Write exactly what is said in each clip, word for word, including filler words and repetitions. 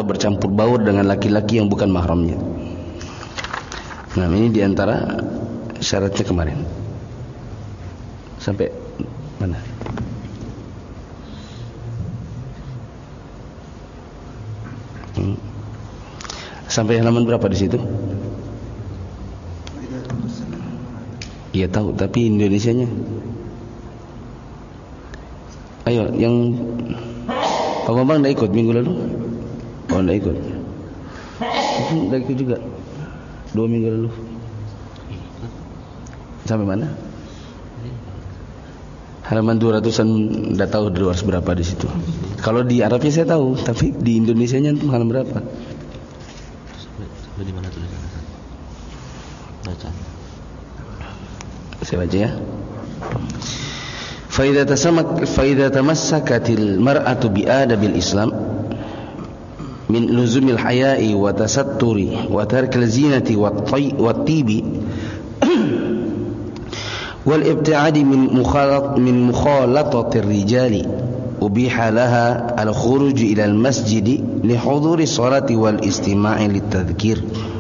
bercampur baur dengan laki-laki yang bukan mahramnya. Nah, ini diantara syaratnya kemarin. Sampai mana? Hmm. Sampai halaman berapa di situ? Iya tahu, tapi Indonesianya. Ayo, yang Pak Bambang enggak ikut minggu lalu? Oh, enggak ikut. Enggak ikut juga. Dua minggu lalu. Sampai mana? Halaman dua ratusan, enggak tahu dua ratus berapa di situ. Kalau di Arabnya saya tahu, tapi di Indonesianya itu halaman berapa? Sampai di mana tulisannya? Baca. Saya baca ya. فإذا تسمك فإذا تمسكت المرأة بآداب الإسلام من لزوم الحياء وتستر وترك الزينة والطيب والابتعاد من مخالط من مخالطة الرجال أبيح لها الخروج إلى المسجد لحضور الصلاة والاستماع للتذكير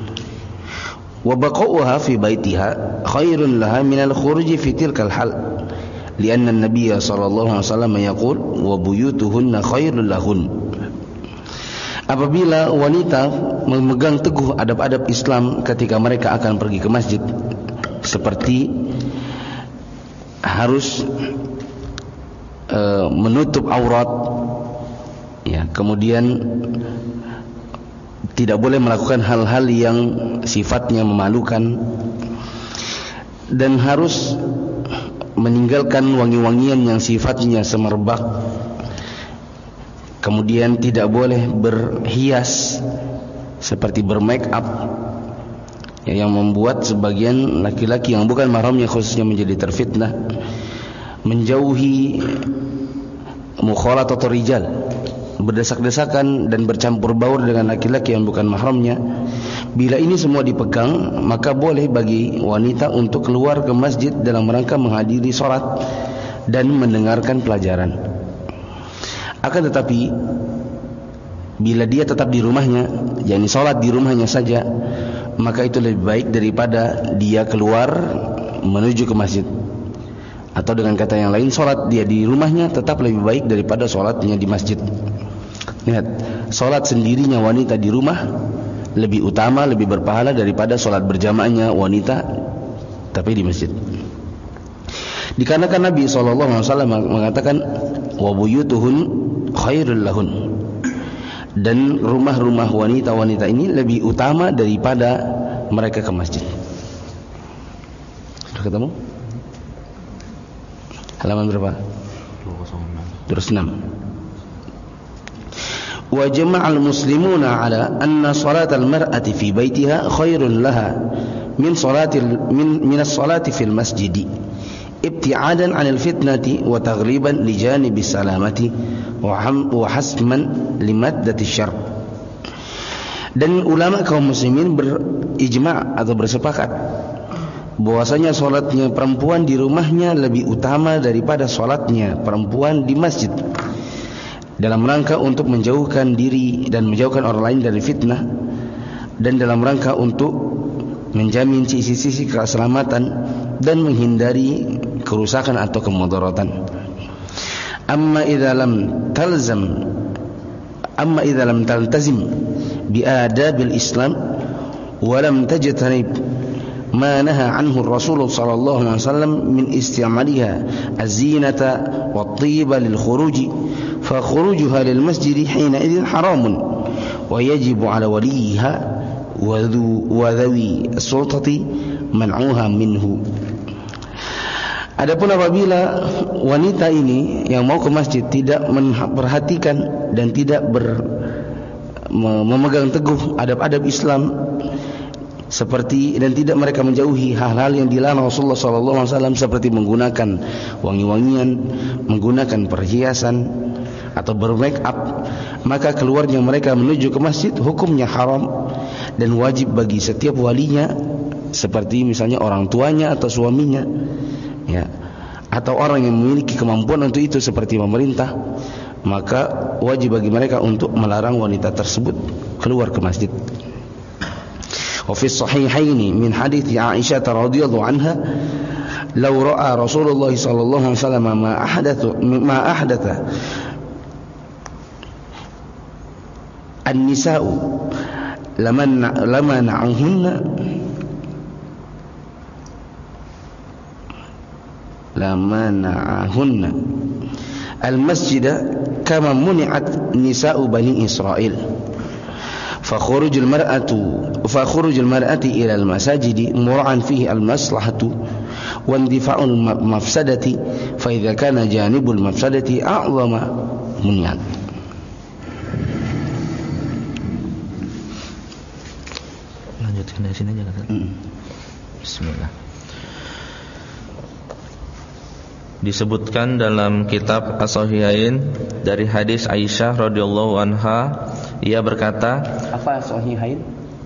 وبقاؤها في بيتها خير لها من الخروج في تلك الحال لأن النبي صلى الله عليه وسلم يقول وبيوتهن خير لهن. Apabila wanita memegang teguh adab-adab Islam ketika mereka akan pergi ke masjid, seperti harus e, menutup aurat, ya, kemudian tidak boleh melakukan hal-hal yang sifatnya memalukan, dan harus meninggalkan wangi-wangian yang sifatnya semerbak. Kemudian tidak boleh berhias seperti bermake up, ya, yang membuat sebagian laki-laki yang bukan mahramnya khususnya menjadi terfitnah. Menjauhi mukhalatatur rijal, berdesak-desakan dan bercampur baur dengan laki-laki yang bukan mahramnya. Bila ini semua dipegang, maka boleh bagi wanita untuk keluar ke masjid dalam rangka menghadiri sholat dan mendengarkan pelajaran. Akan tetapi, bila dia tetap di rumahnya, yakni sholat di rumahnya saja, maka itu lebih baik daripada dia keluar menuju ke masjid. Atau dengan kata yang lain, sholat dia di rumahnya tetap lebih baik daripada sholatnya di masjid. Lihat, sholat sendirinya wanita di rumah lebih utama, lebih berpahala daripada sholat berjamaahnya wanita tapi di masjid. Dikarenakan Nabi shallallahu alaihi wasallam mengatakan wa buyutuhun khairul lahun, dan rumah-rumah wanita-wanita ini lebih utama daripada mereka ke masjid. Sudah ketemu? Halaman berapa? dua ratus enam. وجمع المسلمون على أن صلاة المرأة في بيتها خير لها من صلاة من من الصلاة في المسجد ابتعادا عن الفتنة وتغليبا لجانب السلامة وحسما لمادة الشر. Dan ulama kaum muslimin berijma' atau bersepakat bahwasanya salatnya perempuan di rumahnya lebih utama daripada salatnya perempuan di masjid, dalam rangka untuk menjauhkan diri dan menjauhkan orang lain dari fitnah, dan dalam rangka untuk menjamin sisi-sisi keselamatan dan menghindari kerusakan atau kemudaratan. Amma idza lam talzam amma idza lam taltazim bi adabil Islam wa lam tajtanib ma naha anhu ar-rasul sallallahu alaihi wasallam min istimaliha az-zinata wat-tayyiba lil khuruj fa khurujuha lil masjid hina idzin haramun wa yajibu ala waliha wa dhawi as-sultati man'uha minhu. Adapun apabila wanita ini yang mau ke masjid tidak memperhatikan dan tidak ber, memegang teguh adab-adab Islam seperti, dan tidak mereka menjauhi hal-hal yang dilarang Rasulullah sallallahu alaihi wasallam seperti menggunakan wangi-wangian, menggunakan perhiasan atau bermake up, maka keluarnya mereka menuju ke masjid hukumnya haram dan wajib bagi setiap walinya, seperti misalnya orang tuanya atau suaminya, ya, atau orang yang memiliki kemampuan untuk itu seperti pemerintah, maka wajib bagi mereka untuk melarang wanita tersebut keluar ke masjid. Wa fi sahihaini min hadits Aisyah radhiyallahu anha, "Law ra'a Rasulullah sallallahu alaihi wasallam ma ahdatha ma ahdatha an-nisa'u laman lamana'ahunna lamana'ahunna al-masjid kama muni'at nisa'u bani Israil fa khurujul mar'atu fa khurujul mar'ati ila al-masajidi mur'an fihi al-maslahatu wa indifa'ul mafsadati fa idza kana janibul mafsadati a'zama muni'at." Lanjutkan dari sini aja kan. Hmm. Bismillah. Disebutkan dalam kitab As-Sahihain dari hadis Aisyah radhiyallahu anha, ia berkata, apa As-Sahihain?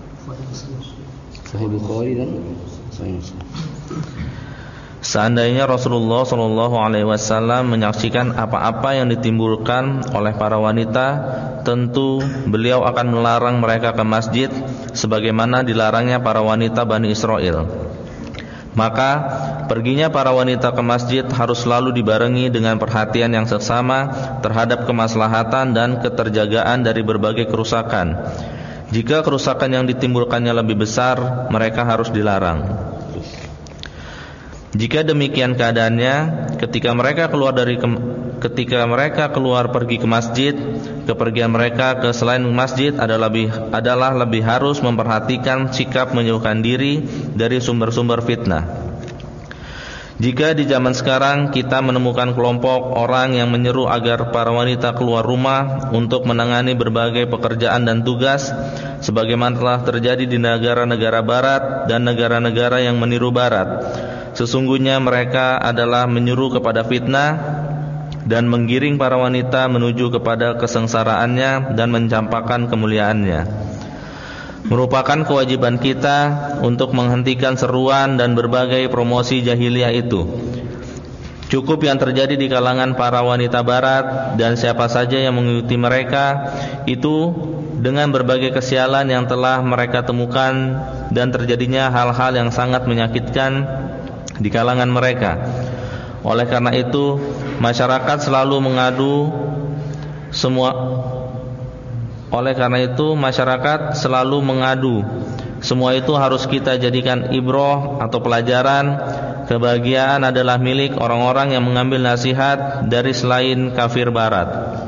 Sahih Bukhari dan Sahih Muslim. Seandainya Rasulullah shallallahu alaihi wasallam menyaksikan apa-apa yang ditimbulkan oleh para wanita, tentu beliau akan melarang mereka ke masjid sebagaimana dilarangnya para wanita Bani Israel. Maka perginya para wanita ke masjid harus selalu dibarengi dengan perhatian yang seksama terhadap kemaslahatan dan keterjagaan dari berbagai kerusakan. Jika kerusakan yang ditimbulkannya lebih besar, mereka harus dilarang. Jika demikian keadaannya, ketika mereka keluar dari ke, ketika mereka keluar pergi ke masjid, kepergian mereka ke selain masjid adalah lebih adalah lebih harus memperhatikan sikap menjauhkan diri dari sumber-sumber fitnah. Jika di zaman sekarang kita menemukan kelompok orang yang menyeru agar para wanita keluar rumah untuk menangani berbagai pekerjaan dan tugas, sebagaimana telah terjadi di negara-negara barat dan negara-negara yang meniru barat, sesungguhnya mereka adalah menyuruh kepada fitnah dan menggiring para wanita menuju kepada kesengsaraannya dan mencampakkan kemuliaannya. Merupakan kewajiban kita untuk menghentikan seruan dan berbagai promosi jahiliyah itu. Cukup yang terjadi di kalangan para wanita barat dan siapa saja yang mengikuti mereka itu dengan berbagai kesialan yang telah mereka temukan dan terjadinya hal-hal yang sangat menyakitkan di kalangan mereka. Oleh karena itu, masyarakat selalu mengadu semua Oleh karena itu, masyarakat selalu mengadu. Semua itu harus kita jadikan ibroh atau pelajaran. Kebahagiaan adalah milik orang-orang yang mengambil nasihat dari selain kafir barat.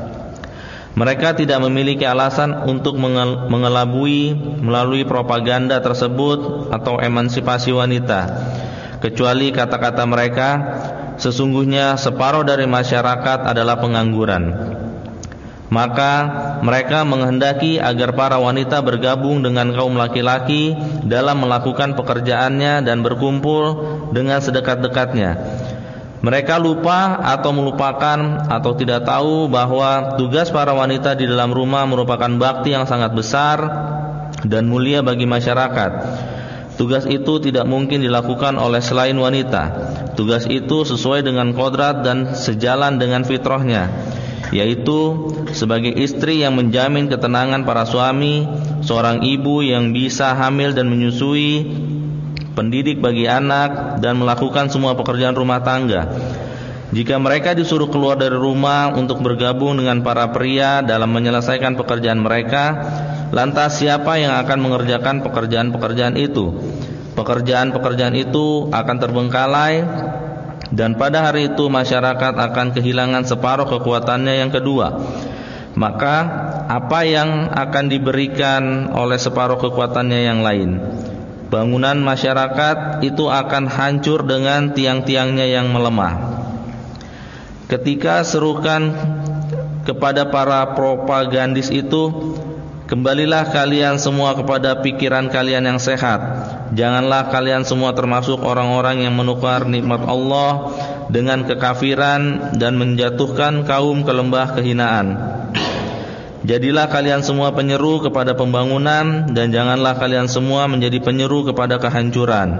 Mereka tidak memiliki alasan untuk mengelabui melalui propaganda tersebut atau emansipasi wanita, kecuali kata-kata mereka, sesungguhnya separuh dari masyarakat adalah pengangguran. Maka mereka menghendaki agar para wanita bergabung dengan kaum laki-laki dalam melakukan pekerjaannya dan berkumpul dengan sedekat-dekatnya. Mereka lupa atau melupakan atau tidak tahu bahwa tugas para wanita di dalam rumah merupakan bakti yang sangat besar dan mulia bagi masyarakat. Tugas itu tidak mungkin dilakukan oleh selain wanita. Tugas itu sesuai dengan kodrat dan sejalan dengan fitrahnya, yaitu sebagai istri yang menjamin ketenangan para suami, seorang ibu yang bisa hamil dan menyusui, pendidik bagi anak, dan melakukan semua pekerjaan rumah tangga. Jika mereka disuruh keluar dari rumah untuk bergabung dengan para pria dalam menyelesaikan pekerjaan mereka, lantas siapa yang akan mengerjakan pekerjaan-pekerjaan itu? Pekerjaan-pekerjaan itu akan terbengkalai, dan pada hari itu masyarakat akan kehilangan separuh kekuatannya yang kedua. Maka apa yang akan diberikan oleh separuh kekuatannya yang lain? Bangunan masyarakat itu akan hancur dengan tiang-tiangnya yang melemah. Ketika serukan kepada para propagandis itu, kembalilah kalian semua kepada pikiran kalian yang sehat. Janganlah kalian semua termasuk orang-orang yang menukar nikmat Allah dengan kekafiran dan menjatuhkan kaum ke lembah kehinaan. Jadilah kalian semua penyeru kepada pembangunan, dan janganlah kalian semua menjadi penyeru kepada kehancuran.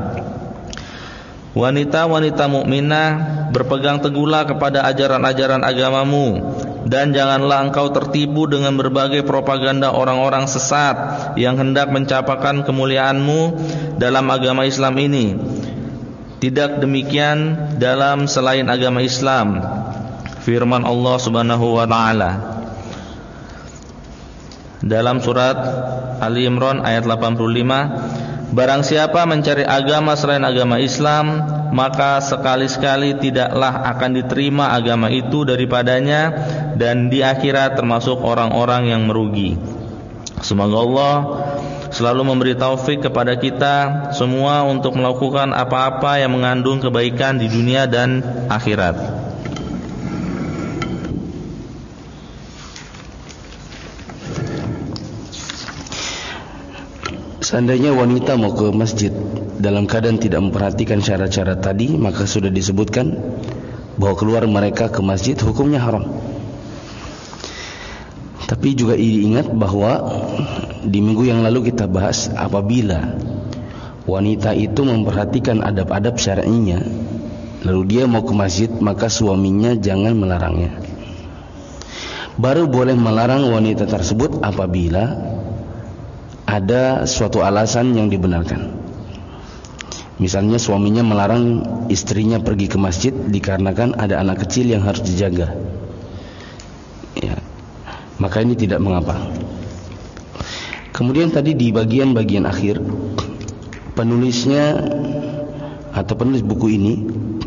Wanita-wanita mukminah, berpegang teguhlah kepada ajaran-ajaran agamamu Dan janganlah engkau tertipu dengan berbagai propaganda orang-orang sesat yang hendak mencapakan kemuliaanmu dalam agama Islam ini. Tidak demikian dalam selain agama Islam. Firman Allah Subhanahu wa taala dalam surat Ali Imran ayat delapan puluh lima, barang siapa mencari agama selain agama Islam, maka sekali-sekali tidaklah akan diterima agama itu daripadanya, dan di akhirat termasuk orang-orang yang merugi. Semoga Allah selalu memberi taufik kepada kita semua untuk melakukan apa-apa yang mengandung kebaikan di dunia dan akhirat. Seandainya wanita mau ke masjid dalam keadaan tidak memperhatikan syarat-syarat tadi, maka sudah disebutkan bahwa keluar mereka ke masjid hukumnya haram. Tapi juga diingat bahwa di minggu yang lalu kita bahas, apabila wanita itu memperhatikan adab-adab syar'inya lalu dia mau ke masjid, maka suaminya jangan melarangnya. Baru boleh melarang wanita tersebut apabila ada suatu alasan yang dibenarkan. Misalnya suaminya melarang istrinya pergi ke masjid dikarenakan ada anak kecil yang harus dijaga, ya, maka ini tidak mengapa. Kemudian tadi di bagian-bagian akhir, penulisnya atau penulis buku ini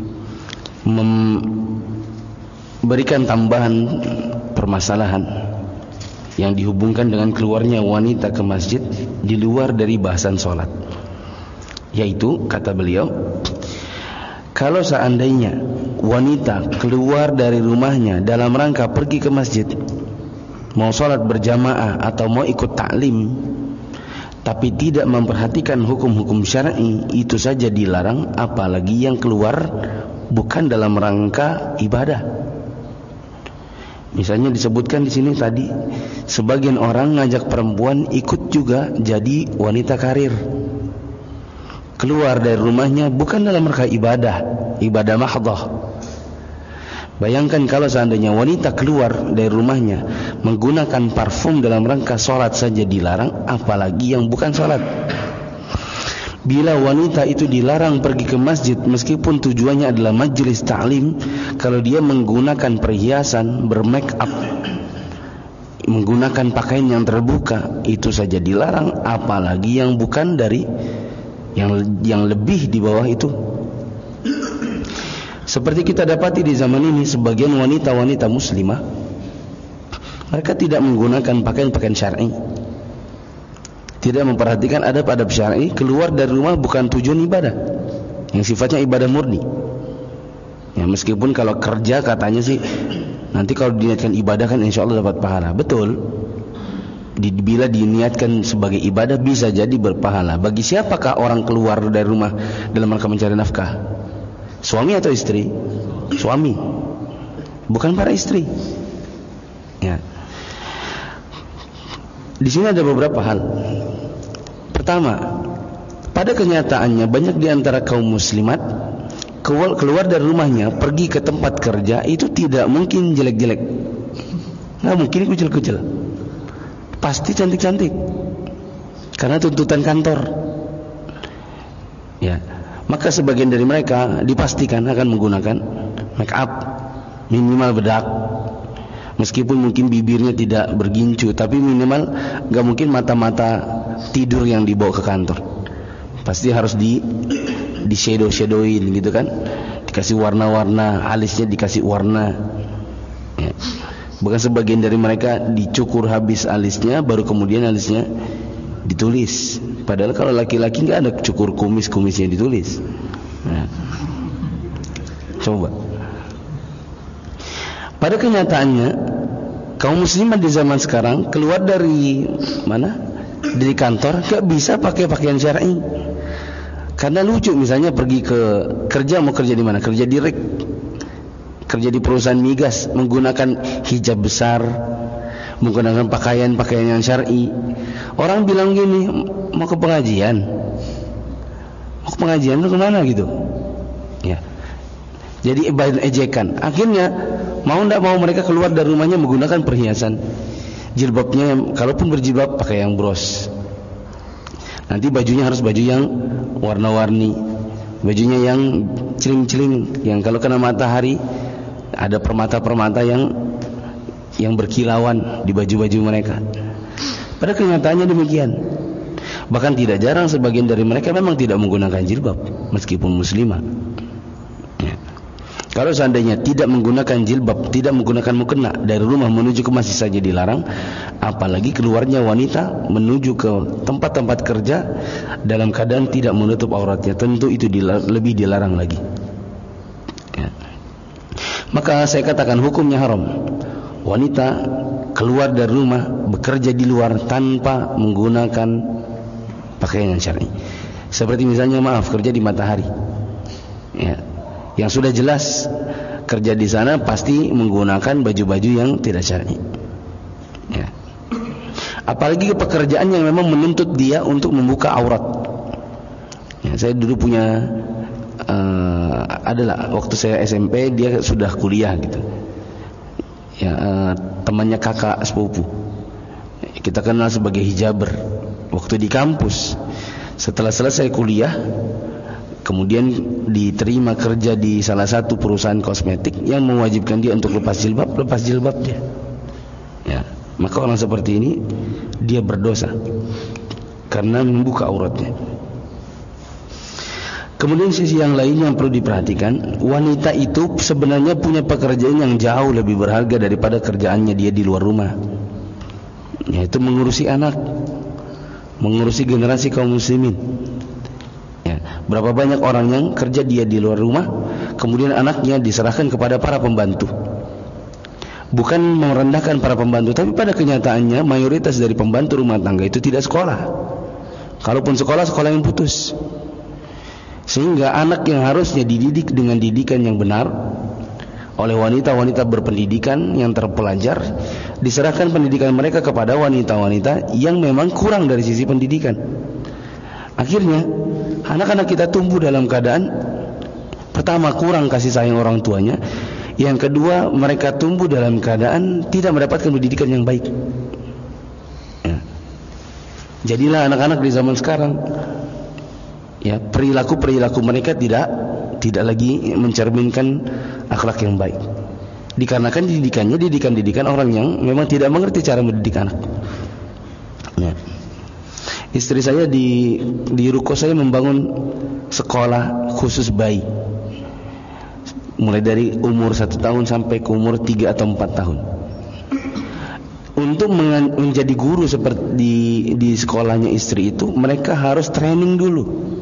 memberikan tambahan permasalahan yang dihubungkan dengan keluarnya wanita ke masjid di luar dari bahasan sholat. Yaitu, kata beliau, kalau seandainya wanita keluar dari rumahnya dalam rangka pergi ke masjid, mau sholat berjamaah atau mau ikut taklim, tapi tidak memperhatikan hukum-hukum syar'i, itu saja dilarang, apalagi yang keluar bukan dalam rangka ibadah. Misalnya disebutkan di sini tadi, sebagian orang ngajak perempuan ikut juga jadi wanita karir, keluar dari rumahnya bukan dalam rangka ibadah, ibadah mahdhah. Bayangkan kalau seandainya wanita keluar dari rumahnya menggunakan parfum dalam rangka sholat saja dilarang, apalagi yang bukan sholat. Bila wanita itu dilarang pergi ke masjid meskipun tujuannya adalah majelis ta'lim, kalau dia menggunakan perhiasan, bermake up, menggunakan pakaian yang terbuka, itu saja dilarang, apalagi yang bukan dari yang yang lebih di bawah itu. Seperti kita dapati di zaman ini, sebagian wanita-wanita muslimah mereka tidak menggunakan pakaian-pakaian syar'i, tidak memperhatikan adab-adab syar'i, keluar dari rumah bukan tujuan ibadah, yang sifatnya ibadah murni. Ya, meskipun kalau kerja katanya sih nanti kalau diniatkan ibadah kan insya Allah dapat pahala. Betul, bila diniatkan sebagai ibadah bisa jadi berpahala. Bagi siapakah orang keluar dari rumah dalam rangka mencari nafkah? Suami atau istri? Suami, bukan para istri. Ya. Di sini ada beberapa hal. Pertama, pada kenyataannya banyak di antara kaum muslimat keluar dari rumahnya pergi ke tempat kerja itu tidak mungkin jelek-jelek, nggak mungkin kucil-kucil, pasti cantik-cantik karena tuntutan kantor. Ya, maka sebagian dari mereka dipastikan akan menggunakan make up, minimal bedak. Meskipun mungkin bibirnya tidak bergincu, tapi minimal gak mungkin mata-mata tidur yang dibawa ke kantor. Pasti harus di di shadow-shadowin gitu kan, dikasih warna-warna, alisnya dikasih warna. Ya. Bukan sebagian dari mereka dicukur habis alisnya, baru kemudian alisnya ditulis. Padahal kalau laki-laki gak ada cukur kumis-kumisnya ditulis. Ya. Coba. Pada kenyataannya kaum muslimat di zaman sekarang keluar dari mana? Dari kantor gak bisa pakai pakaian syar'i. Karena lucu, misalnya pergi ke kerja, mau kerja di mana? Kerja di R I K, kerja di perusahaan migas, menggunakan hijab besar, menggunakan pakaian-pakaian yang syar'i. Orang bilang gini, mau ke pengajian, mau ke pengajian lu kemana gitu? Ya. Jadi bahan ejekan. Akhirnya Mau tidak mau mereka keluar dari rumahnya menggunakan perhiasan. Jilbabnya, kalaupun berjilbab pakai yang bros. Nanti bajunya harus baju yang warna-warni, bajunya yang celing-celing, yang kalau kena matahari ada permata-permata yang yang berkilauan di baju-baju mereka. Pada kenyataannya demikian. Bahkan tidak jarang sebagian dari mereka memang tidak menggunakan jilbab meskipun muslimah. Ya. Kalau seandainya tidak menggunakan jilbab, tidak menggunakan mukena, dari rumah menuju ke masjid saja dilarang, apalagi keluarnya wanita menuju ke tempat-tempat kerja dalam keadaan tidak menutup auratnya, tentu itu dilar- lebih dilarang lagi. Ya. Maka saya katakan hukumnya haram. Wanita keluar dari rumah bekerja di luar tanpa menggunakan pakaian yang syar'i. Seperti misalnya maaf kerja di matahari. Ya. Yang sudah jelas kerja di sana pasti menggunakan baju-baju yang tidak syar'i. Ya. Apalagi pekerjaan yang memang menuntut dia untuk membuka aurat. Ya, saya dulu punya uh, adalah waktu saya S M P dia sudah kuliah gitu. Ya, uh, temannya kakak sepupu. Kita kenal sebagai hijaber. Waktu di kampus, setelah selesai kuliah, kemudian diterima kerja di salah satu perusahaan kosmetik yang mewajibkan dia untuk lepas jilbab, lepas jilbab dia. Ya, maka orang seperti ini dia berdosa karena membuka auratnya. Kemudian sisi yang lain yang perlu diperhatikan, wanita itu sebenarnya punya pekerjaan yang jauh lebih berharga daripada kerjaannya dia di luar rumah, yaitu mengurusi anak, mengurusi generasi kaum muslimin. Ya, berapa banyak orang yang kerja dia di luar rumah, kemudian anaknya diserahkan kepada para pembantu. Bukan merendahkan para pembantu, tapi pada kenyataannya mayoritas dari pembantu rumah tangga itu tidak sekolah. Kalaupun sekolah, sekolah yang putus. Sehingga anak yang harusnya dididik dengan didikan yang benar oleh wanita-wanita berpendidikan yang terpelajar, diserahkan pendidikan mereka kepada wanita-wanita yang memang kurang dari sisi pendidikan. Akhirnya anak-anak kita tumbuh dalam keadaan pertama kurang kasih sayang orang tuanya, yang kedua mereka tumbuh dalam keadaan tidak mendapatkan pendidikan yang baik. Ya. Jadilah anak-anak di zaman sekarang, ya, perilaku-perilaku mereka tidak tidak lagi mencerminkan akhlak yang baik. Dikarenakan didikannya didikan-didikan orang yang memang tidak mengerti cara mendidik anak. Ya. Istri saya di di ruko saya membangun sekolah khusus bayi, mulai dari umur satu tahun sampai ke umur tiga atau empat tahun. Untuk menjadi guru seperti di, di sekolahnya istri itu, mereka harus training dulu.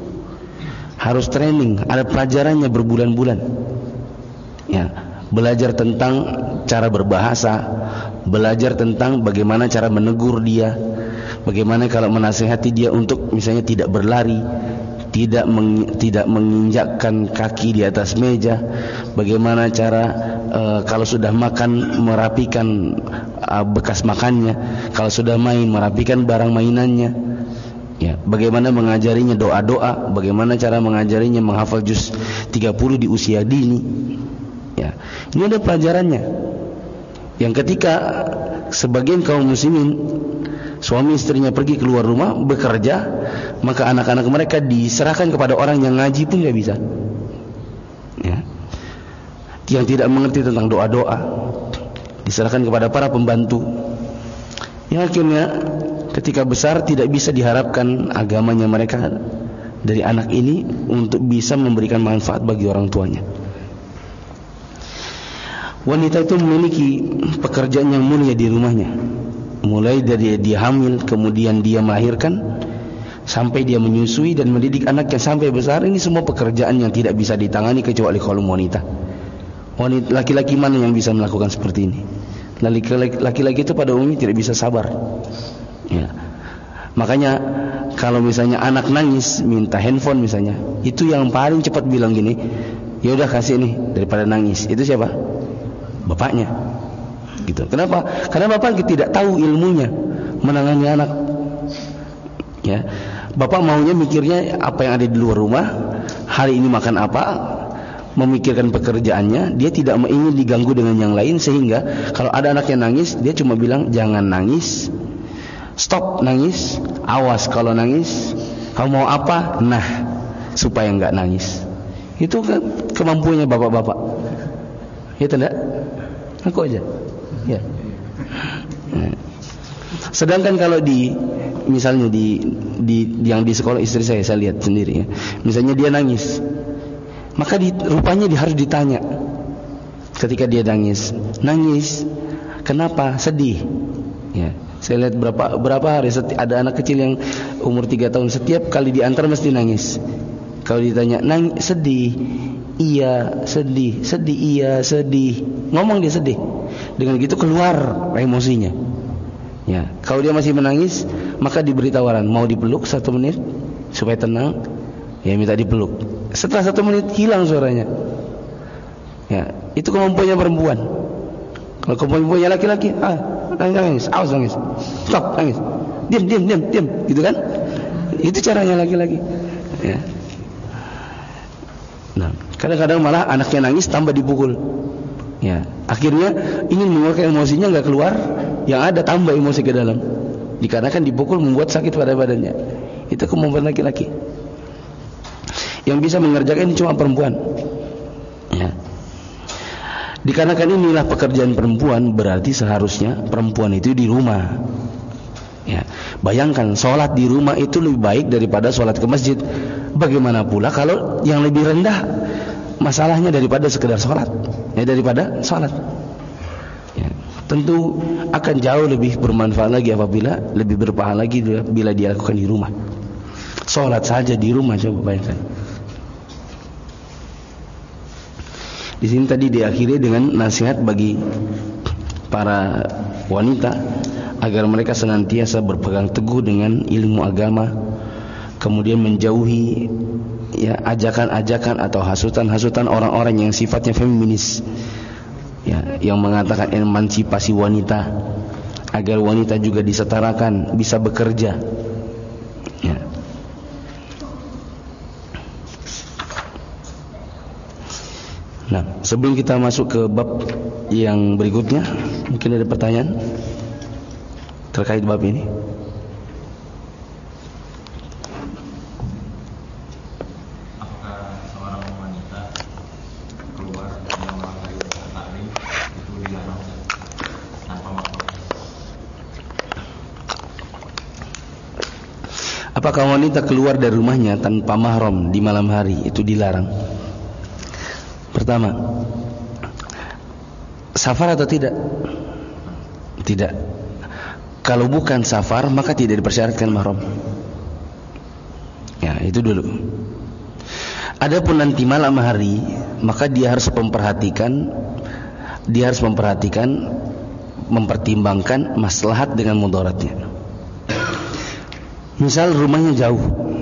Harus training, ada pelajarannya berbulan-bulan. Ya, belajar tentang cara berbahasa, belajar tentang bagaimana cara menegur dia, bagaimana kalau menasihati dia untuk misalnya tidak berlari, tidak meng, tidak menginjakkan kaki di atas meja, bagaimana cara uh, kalau sudah makan merapikan uh, bekas makannya, kalau sudah main merapikan barang mainannya. Ya, bagaimana mengajarinya doa-doa, bagaimana cara mengajarinya menghafal juz tiga puluh di usia dini. Ya, ini ada pelajarannya. Yang ketika sebagian kaum muslimin suami istrinya pergi keluar rumah bekerja, maka anak-anak mereka diserahkan kepada orang yang ngaji pun nggak bisa. Ya. Yang tidak mengerti tentang doa-doa diserahkan kepada para pembantu. Yang akhirnya ketika besar tidak bisa diharapkan agamanya mereka dari anak ini untuk bisa memberikan manfaat bagi orang tuanya. Wanita itu memiliki pekerjaan yang mulia di rumahnya, mulai dari dia hamil, kemudian dia melahirkan, sampai dia menyusui dan mendidik anaknya sampai besar. Ini semua pekerjaan yang tidak bisa ditangani kecuali kaum wanita. Wanita laki-laki mana yang bisa melakukan seperti ini? Laki-laki itu pada umumnya tidak bisa sabar. Ya. Makanya kalau misalnya anak nangis minta handphone misalnya, itu yang paling cepat bilang gini, ya udah kasih nih daripada nangis. Itu siapa? Bapaknya. Gitu. Kenapa? Karena bapak tidak tahu ilmunya menangani anak. Ya. Bapak maunya mikirnya apa yang ada di luar rumah, hari ini makan apa, memikirkan pekerjaannya, dia tidak ingin diganggu dengan yang lain, sehingga kalau ada anak yang nangis, dia cuma bilang jangan nangis, stop nangis, awas kalau nangis, kamu mau apa? Nah, supaya enggak nangis. Itu ke- kemampuannya bapak-bapak. Ya tidak? Aku aja. Ya. Sedangkan kalau di misalnya di, di yang di sekolah istri saya, saya lihat sendiri ya. Misalnya dia nangis, maka di, rupanya dia harus ditanya. Ketika dia nangis, nangis, kenapa? Sedih. Ya. Saya lihat berapa berapa hari seti, ada anak kecil yang umur tiga tahun, setiap kali diantar mesti nangis. Kalau ditanya, nangis, sedih, iya, sedih, sedih, iya, sedih. Ngomong dia sedih. Dengan gitu keluar emosinya. Ya, kalau dia masih menangis, maka diberi tawaran, mau dipeluk satu menit supaya tenang, ya minta dipeluk. Setelah satu menit hilang suaranya. Ya, itu kemampuannya perempuan. Kalau kemampuannya laki-laki, ah, nangis, nangis, awas nangis, stop nangis, diam, diam, diam, diam, gitu kan? Itu caranya laki-laki. Ya. Nah, kadang-kadang malah anaknya nangis tambah dipukul. Ya, akhirnya ingin mengeluarkan emosinya nggak keluar. Yang ada tambah emosi ke dalam. Dikarenakan dipukul membuat sakit pada badannya. Itu kemampuan laki-laki. Yang bisa mengerjakan ini cuma perempuan. Ya. Dikarenakan inilah pekerjaan perempuan, berarti seharusnya perempuan itu di rumah. Ya. Bayangkan sholat di rumah itu lebih baik daripada sholat ke masjid. Bagaimana pula kalau yang lebih rendah masalahnya daripada sekedar sholat, ya daripada sholat. Tentu akan jauh lebih bermanfaat lagi apabila lebih berpahala lagi bila dia lakukan di rumah. Sholat saja di rumah, coba bayangkan. Di sini tadi diakhiri dengan nasihat bagi para wanita agar mereka senantiasa berpegang teguh dengan ilmu agama, kemudian menjauhi ya ajakan-ajakan atau hasutan-hasutan orang-orang yang sifatnya feminis. Ya, yang mengatakan emansipasi wanita agar wanita juga disetarakan, bisa bekerja. Ya. Nah, sebelum kita masuk ke bab yang berikutnya, mungkin ada pertanyaan terkait bab ini. Apakah wanita keluar dari rumahnya tanpa mahram di malam hari itu dilarang? Pertama, safar atau tidak? Tidak. Kalau bukan safar maka tidak dipersyaratkan mahram. Ya, itu dulu. Adapun nanti malam hari, maka dia harus memperhatikan dia harus memperhatikan mempertimbangkan maslahat dengan mudaratnya. Misal rumahnya jauh,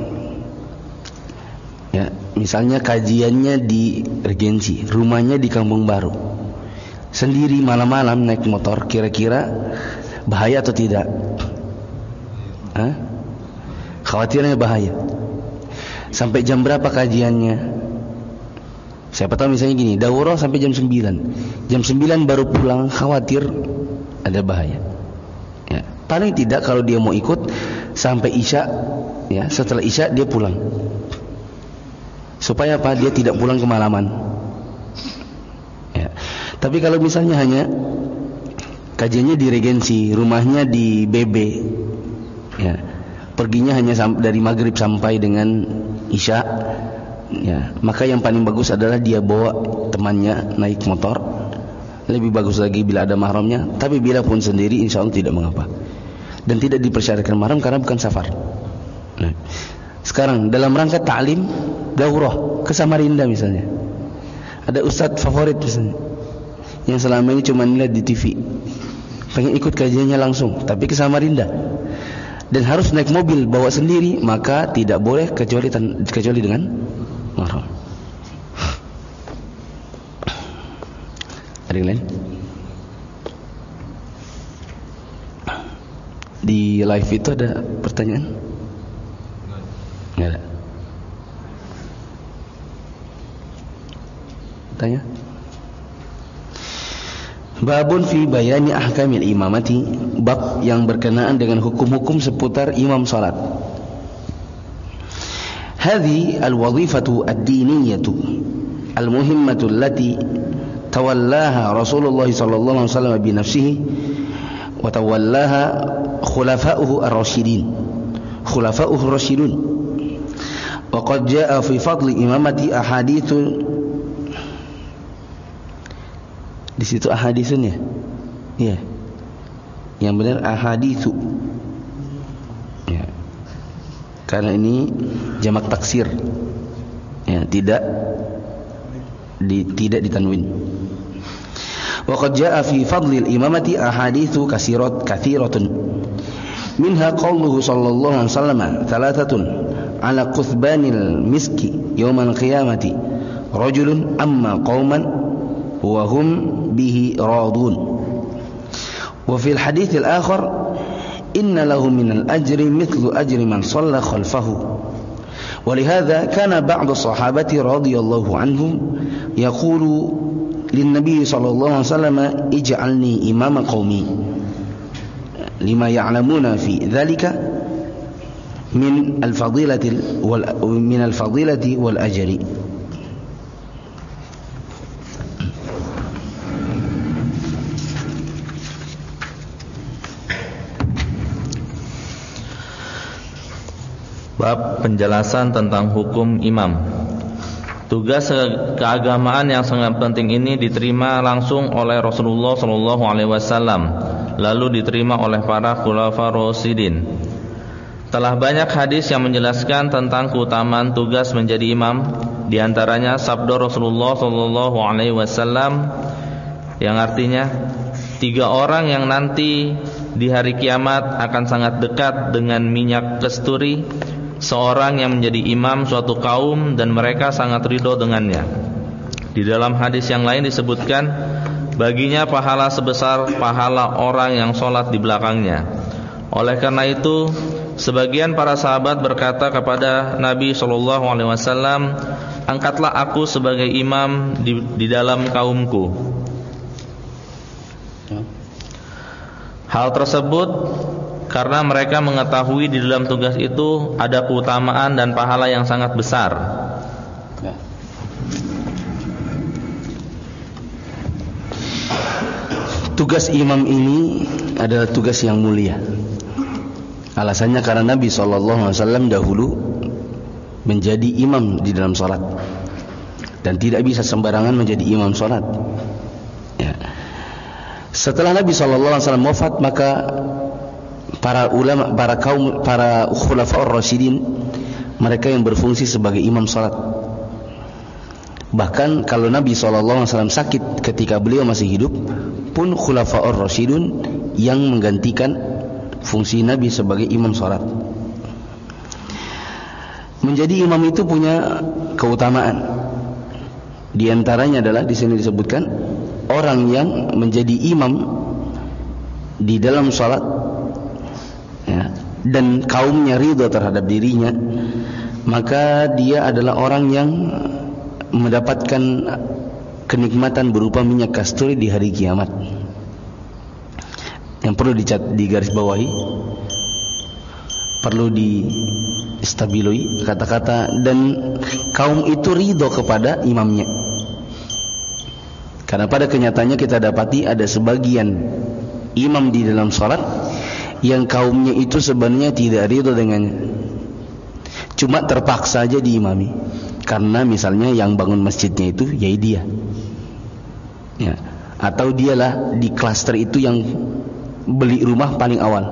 ya, misalnya kajiannya di Regensi, rumahnya di Kampung Baru, sendiri malam-malam naik motor, kira-kira bahaya atau tidak? Hah? Khawatirnya bahaya. Sampai jam berapa kajiannya? Siapa tahu misalnya gini, daurah sampai jam sembilan, jam sembilan baru pulang, khawatir ada bahaya. Ya, paling tidak kalau dia mau ikut sampai isya, ya, setelah isya dia pulang. Supaya apa? Dia tidak pulang kemalaman. Ya. Tapi kalau misalnya hanya kajiannya di Regensi, rumahnya di B B, ya, perginya hanya dari maghrib sampai dengan isya, ya, maka yang paling bagus adalah dia bawa temannya naik motor. Lebih bagus lagi bila ada mahramnya. Tapi bila pun sendiri, insya Allah tidak mengapa. Dan tidak dipersyaratkan mahram karena bukan safar. Nah, sekarang dalam rangka ta'lim daurah ke Samarinda misalnya, ada ustadz favorit misalnya yang selama ini cuma lihat di T V, pengen ikut kajiannya langsung, tapi ke Samarinda dan harus naik mobil bawa sendiri, maka tidak boleh kecuali kecuali dengan mahram. Ada yang lain? Di live itu ada pertanyaan? Enggak ada. katanya. Babun fi bayani ahkamil imamati, bab yang berkenaan dengan hukum-hukum seputar imam salat. Hadhi al-wadhifatu ad-diniyatu al-muhimmatu allati tawallaha Rasulullah sallallahu alaihi wasallam bi nafsihi wa tawallaha khulafa'uhu ar-rasyidin khulafa'uhu ar-rasyidun wa qad jaa'a fi fadli imamati ahaditsu. Di situ ahaditsun ya? Iya. Yang benar ahaditsu. Ya. Karena ini jamak taksir. Ya, tidak di, tidak ditanwin. Wa qad jaa'a fi fadli al-imamati ahaditsu katsirat katsiratun. Minha qauluhu sallallahu alaihi wasallam thalathatun ala quthbanil miski yaumal qiyamati rajulun amma qauman wa hum bihi radun. Wa fil hadits al-akhar inna lahu min al-ajri mithlu ajri man shalla khalfahu. ولهذا كان بعض الصحابة رضي الله عنهم يقول للنبي صلى الله عليه وسلم اجعلني إمام قومي لما يعلمون في ذلك من الفضيلة من الفضيلة والأجر. Bab penjelasan tentang hukum imam. Tugas keagamaan yang sangat penting ini diterima langsung oleh Rasulullah shallallahu alaihi wasallam, lalu diterima oleh para khulafa rasyidin. Telah banyak hadis yang menjelaskan tentang keutamaan tugas menjadi imam. Di antaranya sabda Rasulullah shallallahu alaihi wasallam yang artinya, tiga orang yang nanti di hari kiamat akan sangat dekat dengan minyak kasturi. Seorang yang menjadi imam suatu kaum dan mereka sangat ridho dengannya. Di dalam hadis yang lain disebutkan, baginya pahala sebesar pahala orang yang sholat di belakangnya. Oleh karena itu, sebagian para sahabat berkata kepada Nabi shallallahu alaihi wasallam, angkatlah aku sebagai imam di, di dalam kaumku. Hal tersebut karena mereka mengetahui di dalam tugas itu ada keutamaan dan pahala yang sangat besar. Tugas imam ini adalah tugas yang mulia. Alasannya karena Nabi shallallahu alaihi wasallam dahulu menjadi imam di dalam salat dan tidak bisa sembarangan menjadi imam salat. Ya. Setelah Nabi shallallahu alaihi wasallam wafat, maka para ulama, para kaum, para khulafaur rasyidin, mereka yang berfungsi sebagai imam salat. Bahkan kalau Nabi shallallahu alaihi wasallam sakit ketika beliau masih hidup, pun khulafaur rasyidun yang menggantikan fungsi Nabi sebagai imam salat. Menjadi imam itu punya keutamaan. Di antaranya adalah di sini disebutkan orang yang menjadi imam di dalam salat, ya, dan kaumnya ridho terhadap dirinya, maka dia adalah orang yang mendapatkan kenikmatan berupa minyak kasturi di hari kiamat. Yang perlu digarisbawahi, perlu distabiloi kata-kata, dan kaum itu ridho kepada imamnya. Karena pada kenyataannya kita dapati ada sebagian imam di dalam salat yang kaumnya itu sebenarnya tidak ridho dengannya, cuma terpaksa aja diimami. Karena misalnya yang bangun masjidnya itu ya dia, ya, atau dialah di klaster itu yang beli rumah paling awal.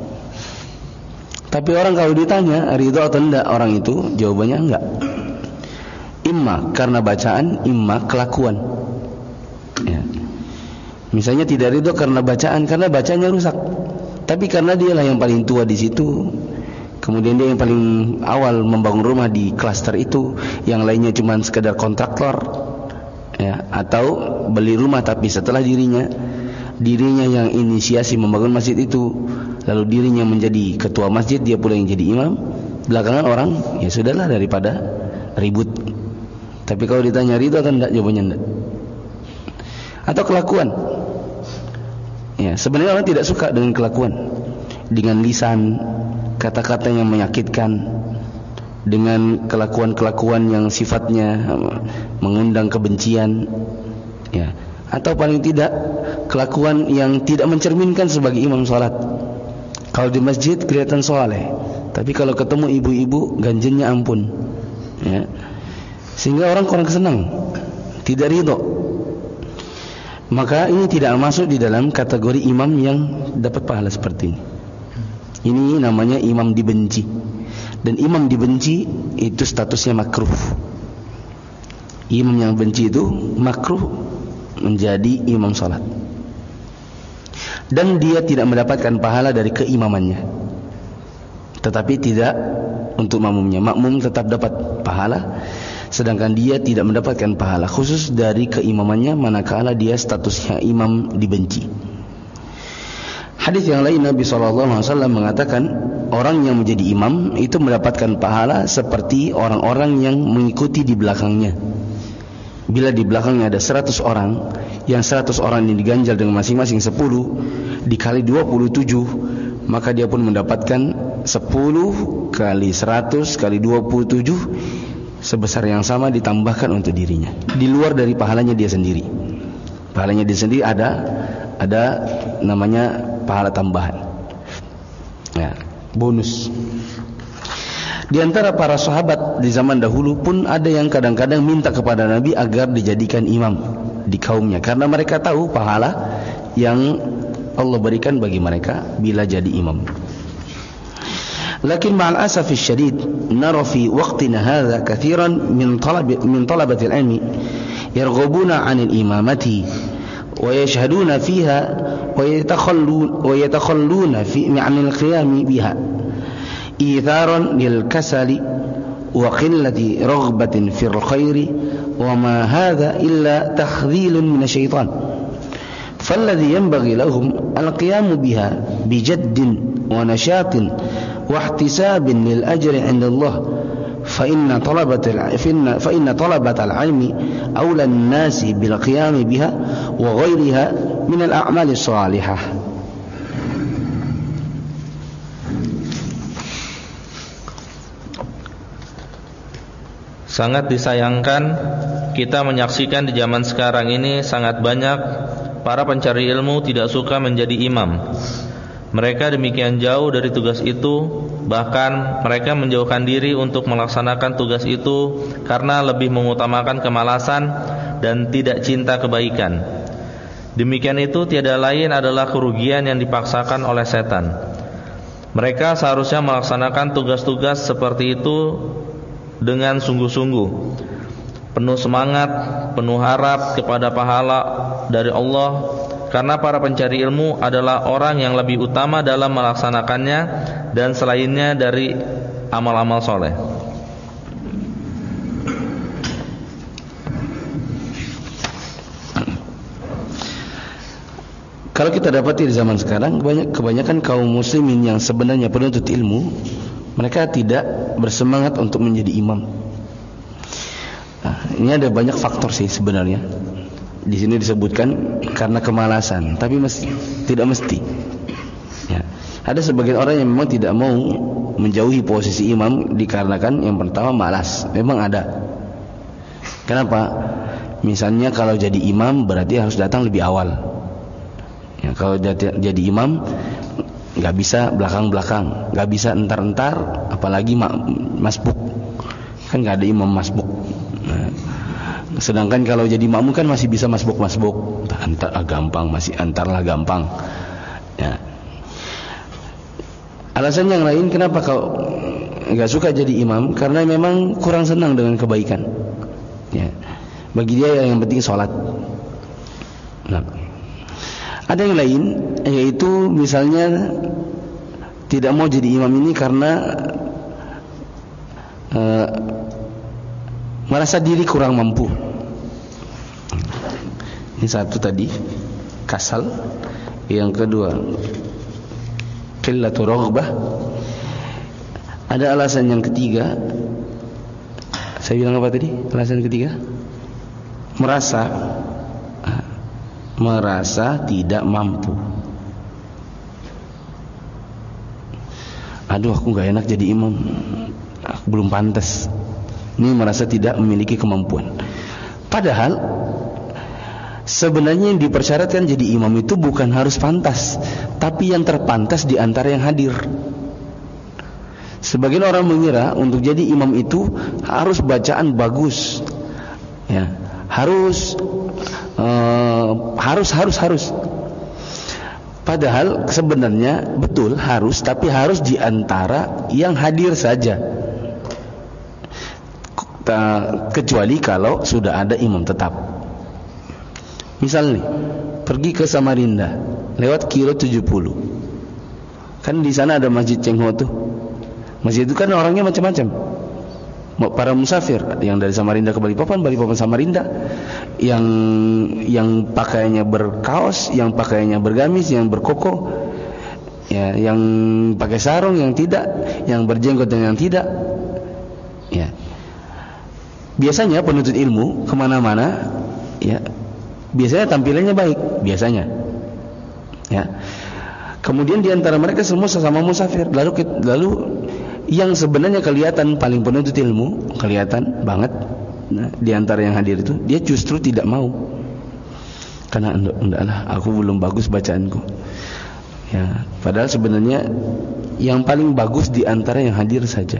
Tapi orang kalau ditanya ridho atau enggak orang itu, jawabannya enggak. Imma karena bacaan, imma kelakuan. Ya. Misalnya tidak ridho karena bacaan, karena bacanya rusak. Tapi karena dialah yang paling tua di situ, kemudian dia yang paling awal membangun rumah di klaster itu, yang lainnya cuma sekedar kontraktor, ya, atau beli rumah tapi setelah dirinya dirinya yang inisiasi membangun masjid itu, lalu dirinya menjadi ketua masjid, dia pula yang jadi imam. Belakangan orang, ya sudahlah daripada ribut. Tapi kalau ditanya ridho atau enggak, jawabannya enggak. atau kelakuan. Ya, sebenarnya orang tidak suka dengan kelakuan, dengan lisan, kata-kata yang menyakitkan, dengan kelakuan-kelakuan yang sifatnya mengundang kebencian, ya, atau paling tidak kelakuan yang tidak mencerminkan sebagai imam salat. Kalau di masjid kelihatan soleh, tapi kalau ketemu ibu-ibu ganjennya ampun, ya. Sehingga orang kurang senang, tidak ridho. Maka ini tidak masuk di dalam kategori imam yang dapat pahala seperti ini. Ini namanya imam dibenci. Dan imam dibenci itu statusnya makruh. Imam yang benci itu makruh menjadi imam salat. Dan dia tidak mendapatkan pahala dari keimamannya, tetapi tidak untuk makmumnya. Makmum tetap dapat pahala, sedangkan dia tidak mendapatkan pahala khusus dari keimamannya manakala dia statusnya imam dibenci. Hadis yang lain Nabi shallallahu alaihi wasallam mengatakan, orang yang menjadi imam itu mendapatkan pahala seperti orang-orang yang mengikuti di belakangnya. Bila di belakangnya ada seratus orang, yang seratus orang ini diganjal dengan masing-masing sepuluh dikali dua puluh tujuh, maka dia pun mendapatkan sepuluh kali seratus kali dua puluh tujuh sebesar yang sama ditambahkan untuk dirinya, di luar dari pahalanya dia sendiri. Pahalanya dia sendiri ada ada namanya pahala tambahan, ya, bonus. Di antara para sahabat di zaman dahulu pun ada yang kadang-kadang minta kepada Nabi agar dijadikan imam di kaumnya, karena mereka tahu pahala yang Allah berikan bagi mereka bila jadi imam. Lakin ma'al asaf syadid nara fi waqtina hadha kathiran min talab min talabati al-ilmi yarghabuna 'an al-imamati wa yashhaduna fiha wa yatakhallun wa yatakhalluna fi 'an al-qiyam biha إيثارا للكسل وقلة رغبة في الخير وما هذا إلا تخذيل من الشيطان فالذي ينبغي لهم القيام بها بجد ونشاط واحتساب للأجر عند الله فإن طلبة فإن طلبة العلم أولى الناس بالقيام بها وغيرها من الأعمال الصالحة. Sangat disayangkan kita menyaksikan di zaman sekarang ini sangat banyak para pencari ilmu tidak suka menjadi imam. Mereka demikian jauh dari tugas itu, bahkan mereka menjauhkan diri untuk melaksanakan tugas itu karena lebih mengutamakan kemalasan dan tidak cinta kebaikan. Demikian itu tiada lain adalah kerugian yang dipaksakan oleh setan. Mereka seharusnya melaksanakan tugas-tugas seperti itu dengan sungguh-sungguh, penuh semangat, penuh harap kepada pahala dari Allah, karena para pencari ilmu adalah orang yang lebih utama dalam melaksanakannya dan selainnya dari amal-amal soleh. Kalau kita dapati di zaman sekarang, banyak kebanyakan kaum muslimin yang sebenarnya penuntut ilmu, mereka tidak bersemangat untuk menjadi imam. Nah, ini ada banyak faktor sih sebenarnya. Di sini disebutkan karena kemalasan, tapi mesti, tidak mesti. Ya. Ada sebagian orang yang memang tidak mau menjauhi posisi imam dikarenakan yang pertama malas. Memang ada. Kenapa? Misalnya kalau jadi imam berarti harus datang lebih awal. Ya, kalau jadi, jadi imam nggak bisa belakang-belakang, nggak bisa entar-entar, apalagi ma- masbuk, kan nggak ada imam masbuk. Nah, sedangkan kalau jadi makmum kan masih bisa masbuk-masbuk, antar ah, gampang, masih antarlah gampang. Ya. Alasan yang lain kenapa kau nggak suka jadi imam, karena memang kurang senang dengan kebaikan. Ya. Bagi dia yang penting sholat. Nah. Ada yang lain, yaitu misalnya tidak mau jadi imam ini karena uh, merasa diri kurang mampu. Ini satu tadi, kasal. Yang kedua, qillatu raghbah. Ada alasan yang ketiga. Saya bilang apa tadi? Alasan ketiga, merasa merasa tidak mampu. Aduh, aku gak enak jadi imam, aku belum pantas. Ini merasa tidak memiliki kemampuan. Padahal sebenarnya yang dipersyaratkan jadi imam itu bukan harus pantas, tapi yang terpantas di antara yang hadir. Sebagian orang mengira untuk jadi imam itu harus bacaan bagus, ya, harus uh, harus harus harus. Padahal sebenarnya betul harus, tapi harus di antara yang hadir saja. Kecuali kalau sudah ada imam tetap. Misal nih, pergi ke Samarinda lewat kilo tujuh puluh. Kan di sana ada Masjid Cengho tuh. Masjid itu kan orangnya macam-macam. Para musafir yang dari Samarinda ke Balikpapan, Balikpapan Samarinda, yang yang pakaiannya berkaos, yang pakaiannya bergamis, yang berkoko, ya, yang pakai sarung, yang tidak, yang berjenggot dan yang tidak, ya. Biasanya penuntut ilmu kemana-mana, ya, biasanya tampilannya baik, biasanya, ya. Kemudian di antara mereka semua sesama musafir. Lalu lalu yang sebenarnya kelihatan paling penuntut ilmu, kelihatan banget, nah, di antara yang hadir itu, dia justru tidak mau. Karena enggak, enggaklah, aku belum bagus bacaanku. Ya, padahal sebenarnya yang paling bagus di antara yang hadir saja.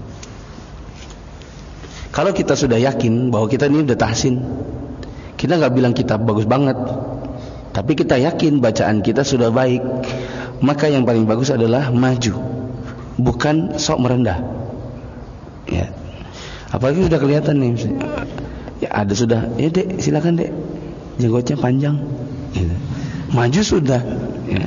Kalau kita sudah yakin bahwa kita ini udah tahsin, kita nggak bilang kita bagus banget, tapi kita yakin bacaan kita sudah baik, maka yang paling bagus adalah maju, bukan sok merendah. Ya, apalagi sudah kelihatan nih, ya ada sudah, ya dek silakan dek, jenggotnya panjang, gitu. Maju sudah. Ya.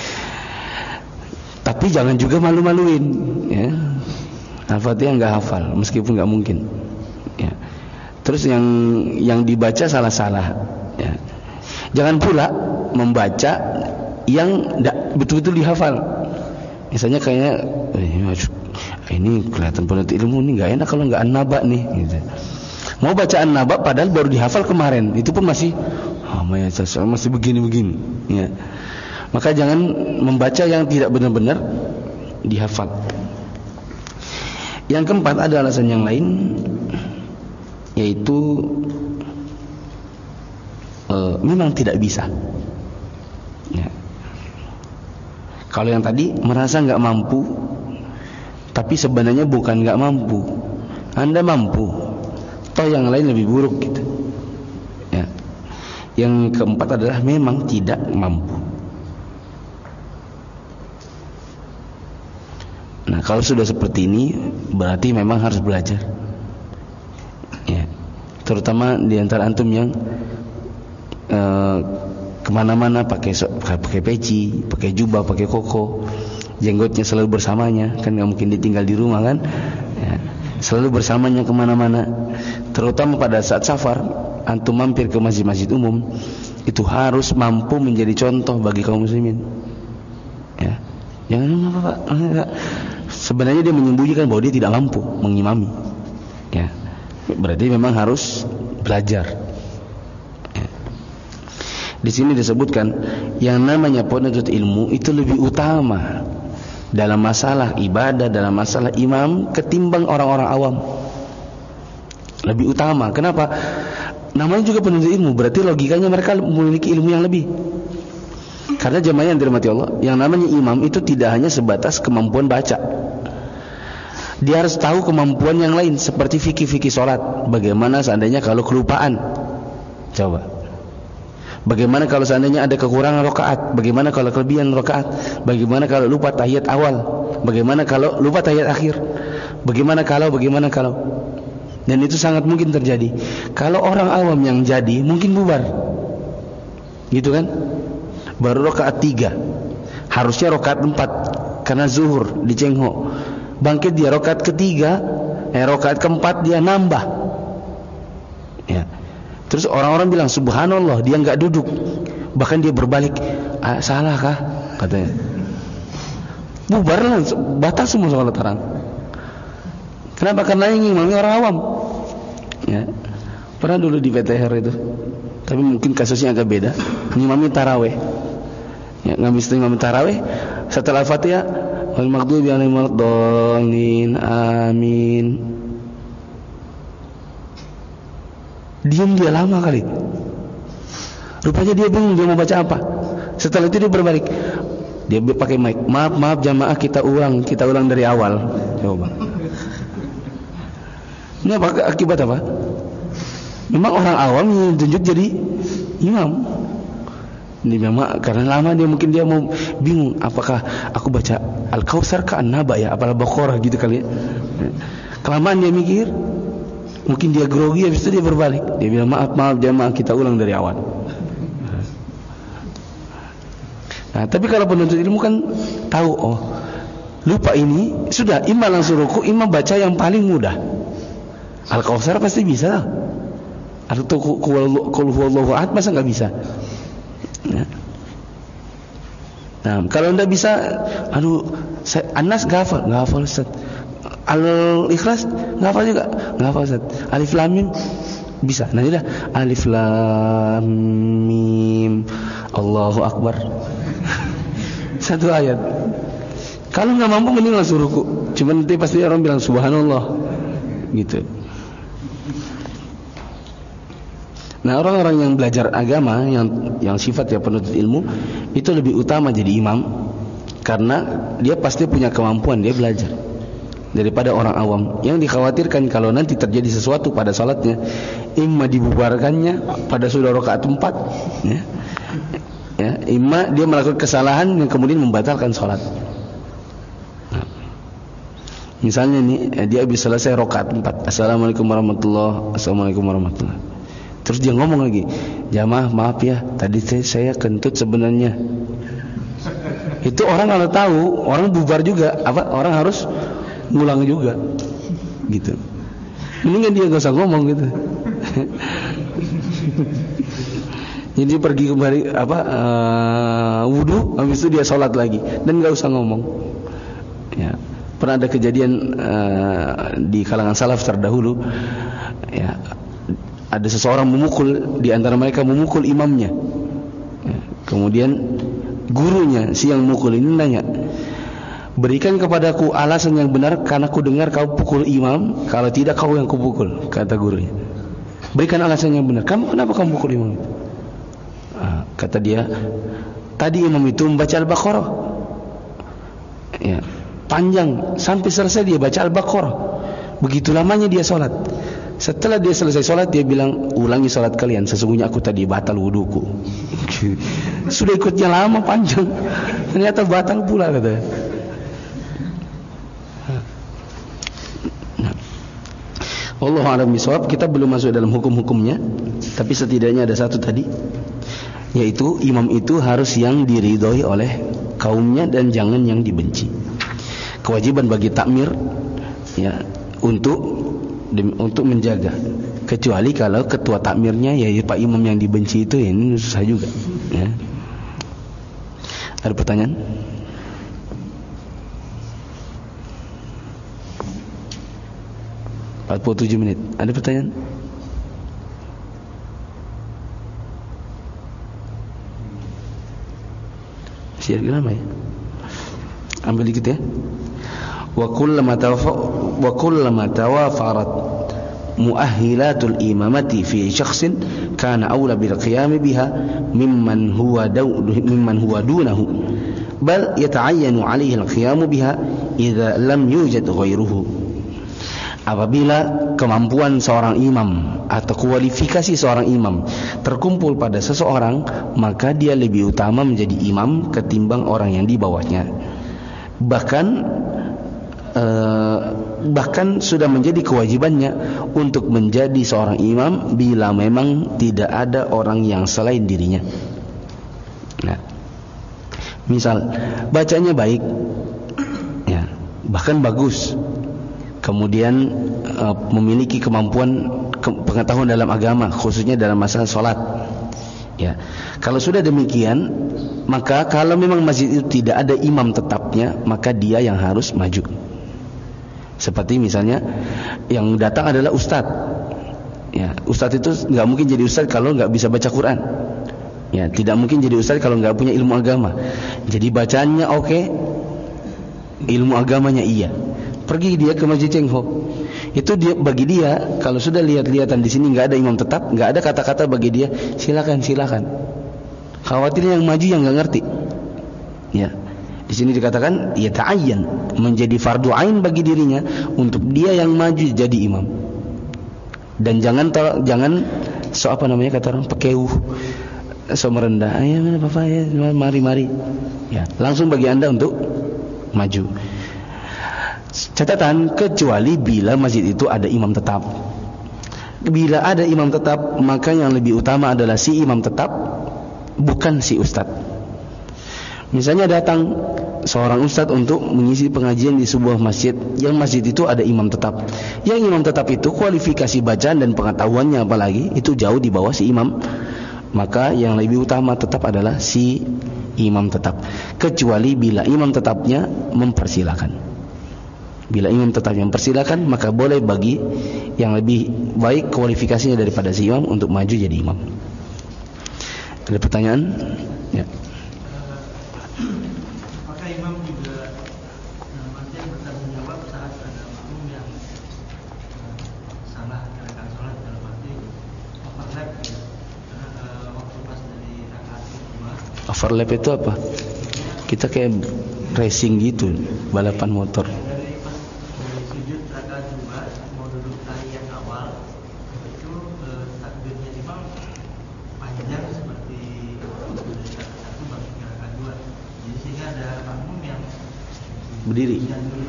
Tapi jangan juga malu-maluin, ya. Al-Fatihah nggak hafal, meskipun nggak mungkin. Ya. Terus yang yang dibaca salah-salah. Ya. Jangan pula membaca yang betul-betul dihafal. Misalnya kayaknya, eh, ini kelihatan penuntut ilmu nih, nggak enak kalau nggak an-naba nih. Gitu. Mau baca an-naba padahal baru dihafal kemarin, itu pun masih, oh, masih begini-begini. Ya. Maka jangan membaca yang tidak benar-benar dihafal. Yang keempat ada alasan yang lain, yaitu e, memang tidak bisa. Ya. Kalau yang tadi merasa nggak mampu, tapi sebenarnya bukan nggak mampu, Anda mampu, toh yang lain lebih buruk gitu. Ya. Yang keempat adalah memang tidak mampu. Nah, kalau sudah seperti ini berarti memang harus belajar. Ya. Terutama di antara antum yang uh, kemana-mana pakai pakai peci, pakai jubah, pakai koko, jenggotnya selalu bersamanya, kan nggak mungkin ditinggal di rumah kan? Ya. Selalu bersamanya kemana-mana. Terutama pada saat safar, antum mampir ke masjid-masjid umum, itu harus mampu menjadi contoh bagi kaum muslimin. Ya. Jangan apa Pak. Sebenarnya dia menyembunyikan bahwa dia tidak mampu mengimami. Ya. Berarti memang harus belajar. Ya. Di sini disebutkan yang namanya penuntut ilmu itu lebih utama dalam masalah ibadah, dalam masalah imam ketimbang orang-orang awam. Lebih utama. Kenapa? Namanya juga penuntut ilmu, berarti logikanya mereka memiliki ilmu yang lebih. Karena jemaah yang dirahmati Allah, yang namanya imam itu tidak hanya sebatas kemampuan baca. Dia harus tahu kemampuan yang lain, seperti fikih-fikih sholat. Bagaimana seandainya kalau kelupaan? Coba. Bagaimana kalau seandainya ada kekurangan rakaat? Bagaimana kalau kelebihan rakaat? Bagaimana kalau lupa tahiyat awal? Bagaimana kalau lupa tahiyat akhir? Bagaimana kalau, bagaimana kalau? Dan itu sangat mungkin terjadi. Kalau orang awam yang jadi, mungkin bubar. Gitu kan? Baru rakaat tiga, harusnya rakaat empat karena zuhur di Cengho. Bangkit dia rakaat ketiga, eh rakaat keempat dia nambah. Ya. Terus orang-orang bilang subhanallah, dia enggak duduk. Bahkan dia berbalik, ah, salah kah? Katanya. Bubarlah, batal semua salat orang. Kenapa? Karena yang imamnya orang awam. Ya. Pernah dulu di P T R itu tapi mungkin kasusnya agak beda. Ngimami tarawih, ya, ngabis ngimami tarawih, setelah Fatihah, wal maghdubi alaihim waladdallin, amin. Diam dia lama kali. Rupanya dia bingung dia mau baca apa. Setelah itu dia berbalik. Dia pakai mic. Maaf, maaf jamaah, kita ulang, kita ulang dari awal. Coba. Ini apa akibat apa? Memang orang awam yang ditunjuk jadi imam. Ini memang karena lama dia mungkin dia mau bingung, apakah aku baca Al-Kautsar ke An-Naba ya, apa Al-Baqarah gitu kali ya. Kelamaan dia mikir, mungkin dia grogi, habis itu dia berbalik. Dia bilang maaf, maaf jamaah, kita ulang dari awal. Nah, tapi kalau penuntut ilmu kan tahu, oh lupa ini, sudah imam langsung ruku, imam baca yang paling mudah. Al-Kautsar pasti bisa. Atau qul huwallahu ahad masa enggak bisa? Ya. Nah, kalau enggak bisa, aduh, saya, An-Nas enggak hafal, enggak hafal Ustaz. Al-Ikhlas enggak hafal juga, enggak hafal Ustaz. Alif Lam Mim bisa. Nah, sudah Alif Lam Mim Allahu Akbar. Satu ayat. Kalau nggak mampu mending langsung ruku. Cuman nanti pasti orang bilang subhanallah gitu. Nah, orang-orang yang belajar agama, yang yang sifatnya penuntut ilmu, itu lebih utama jadi imam karena dia pasti punya kemampuan, dia belajar daripada orang awam yang dikhawatirkan kalau nanti terjadi sesuatu pada salatnya, imma dibubarkannya pada sudah rakaat empat, ya. Ya, imma dia melakukan kesalahan yang kemudian membatalkan salat. Nah, misalnya nih, dia habis selesai rakaat empat, assalamualaikum warahmatullahi, assalamualaikum warahmatullahi. Terus dia ngomong lagi, jamaah maaf ya, tadi saya, saya kentut sebenarnya. Itu orang kalau tahu, orang bubar juga, apa orang harus ngulang juga, gitu. Mendingan dia nggak usah ngomong gitu. Jadi pergi kembali apa uh, wudu, habis itu dia sholat lagi dan nggak usah ngomong. Ya, pernah ada kejadian uh, di kalangan salaf terdahulu. Ya, ada seseorang memukul, di antara mereka memukul imamnya. Ya, kemudian gurunya si yang memukul ini nanya, berikan kepadaku alasan yang benar karena ku dengar kau pukul imam. Kalau tidak kau yang kupukul, kata gurunya. Berikan alasan yang benar. Kamu kenapa kamu pukul imam? Ah, kata dia, tadi imam itu membaca Al-Baqarah, ya, panjang sampai selesai dia baca Al-Baqarah. Begitu lamanya dia sholat. Setelah dia selesai sholat, dia bilang, ulangi sholat kalian, sesungguhnya aku tadi batal wuduku. Sudah ikutnya lama panjang, ternyata batal pula katanya. Wallahu a'lam bishawab. Kita belum masuk dalam hukum-hukumnya, tapi setidaknya ada satu tadi, yaitu imam itu harus yang diridhoi oleh kaumnya dan jangan yang dibenci. Kewajiban bagi takmir, ya, untuk untuk menjaga, kecuali kalau ketua takmirnya ya Pak Imam yang dibenci itu, ya ini susah juga, ya. Ada pertanyaan? empat puluh tujuh menit. Ada pertanyaan? Masih agak lama ya? Ambil dikit ya. Wa kullama tawafa wa kullama tawafarat muahhilatul imamati fi syakhsin kana aula bil qiyam biha mimman huwa daw mimman huwa dunahu bal yata'ayyanu 'alaihi al qiyam biha idza lam yujad ghairuhu. Apabila kemampuan seorang imam atau kualifikasi seorang imam terkumpul pada seseorang, maka dia lebih utama menjadi imam ketimbang orang yang di bawahnya. Bahkan eh, bahkan sudah menjadi kewajibannya untuk menjadi seorang imam bila memang tidak ada orang yang selain dirinya. Nah, misal bacanya baik, ya, bahkan bagus, kemudian uh, memiliki kemampuan ke, pengetahuan dalam agama, khususnya dalam masalah sholat, ya. Kalau sudah demikian, maka kalau memang masjid itu tidak ada imam tetapnya, maka dia yang harus maju. Seperti misalnya yang datang adalah ustadz, Ya, ustadz itu nggak mungkin jadi ustadz kalau nggak bisa baca Quran. Ya, tidak mungkin jadi ustadz kalau nggak punya ilmu agama. Jadi bacaannya oke, okay, ilmu agamanya iya. Pergi dia ke Masjid Cheng Ho. Itu dia, bagi dia kalau sudah lihat-lihatan di sini nggak ada imam tetap, nggak ada kata-kata bagi dia, silakan silakan. Khawatir yang maju yang nggak ngerti. Ya, di sini dikatakan ya ta'ayyan, menjadi fardu ain bagi dirinya untuk dia yang maju jadi imam. Dan jangan jangan so apa namanya kata orang pekeuh, so merendah. Ayo mana Bapak ya, mari mari. Ya, langsung bagi Anda untuk maju. Catatan, kecuali bila masjid itu ada imam tetap. Bila ada imam tetap, maka yang lebih utama adalah si imam tetap, bukan si ustadz. Misalnya datang seorang ustadz untuk mengisi pengajian di sebuah masjid, yang masjid itu ada imam tetap. Yang imam tetap itu kualifikasi bacaan dan pengetahuannya apalagi itu jauh di bawah si imam. Maka yang lebih utama tetap adalah si imam tetap. Kecuali bila imam tetapnya mempersilakan. Bila imam tetap yang persilakan, maka boleh bagi yang lebih baik kualifikasinya daripada si imam untuk maju jadi imam. Ada pertanyaan? Ya. Apakah imam juga nanti bertanggung jawab saat ada makmum yang salah gerakan sholat dalam arti overlap ya? Karena waktu pas dari rakaat kedua. Overlap itu apa? Kita kayak racing gitu, balapan motor. Berdiri.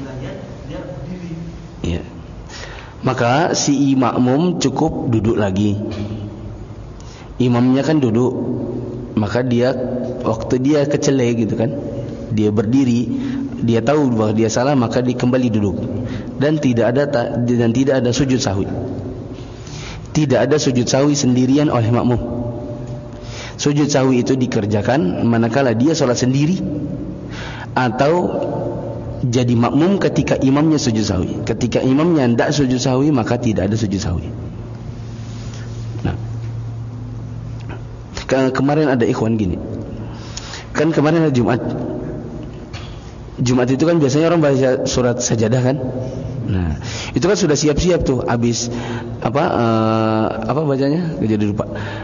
Ya. Maka si makmum cukup duduk lagi. Imamnya kan duduk. Maka dia waktu dia kecele gitu kan, dia berdiri, dia tahu bahwa dia salah, maka dia kembali duduk. Dan tidak ada dan tidak ada sujud sahwi. Tidak ada sujud sahwi sendirian oleh makmum. Sujud sahwi itu dikerjakan manakala dia sholat sendiri atau jadi makmum ketika imamnya sujud sahwi. Ketika imamnya tidak sujud sahwi, maka tidak ada sujud sahwi. Nah, ke- kemarin ada ikhwan gini. Kan kemarin ada Jumat. Jumat itu kan biasanya orang baca surat sajadah kan. Nah, itu kan sudah siap-siap tuh, habis apa uh, apa bacanya? Jadi lupa.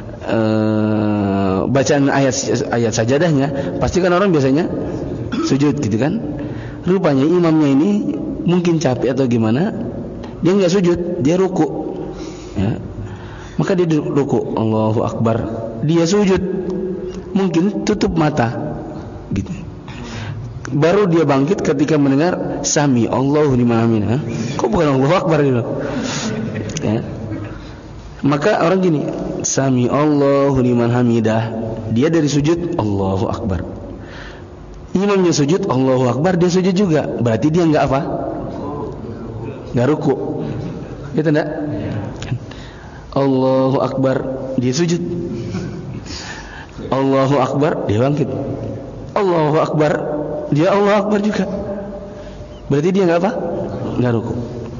Uh, bacaan ayat ayat sajadahnya, pasti kan orang biasanya sujud gitu kan. Rupanya imamnya ini mungkin capek atau gimana, dia enggak sujud, dia ruku. Ya. Maka dia ruku, Allahu Akbar. Dia sujud, mungkin tutup mata, gitu. Baru dia bangkit ketika mendengar Sami Allahu liman hamidah. Kok bukan Allahu Akbar gitu? Ya. Maka orang gini, Sami Allahu liman hamidah. Dia dari sujud, Allahu Akbar. Imamnya sujud, Allahu Akbar, dia sujud juga. Berarti dia enggak apa? Enggak ruku. Gitu enggak? Allahu Akbar, dia sujud. Allahu Akbar, dia bangkit. Allahu Akbar, dia Allahu Akbar juga. Berarti dia enggak apa? Enggak ruku.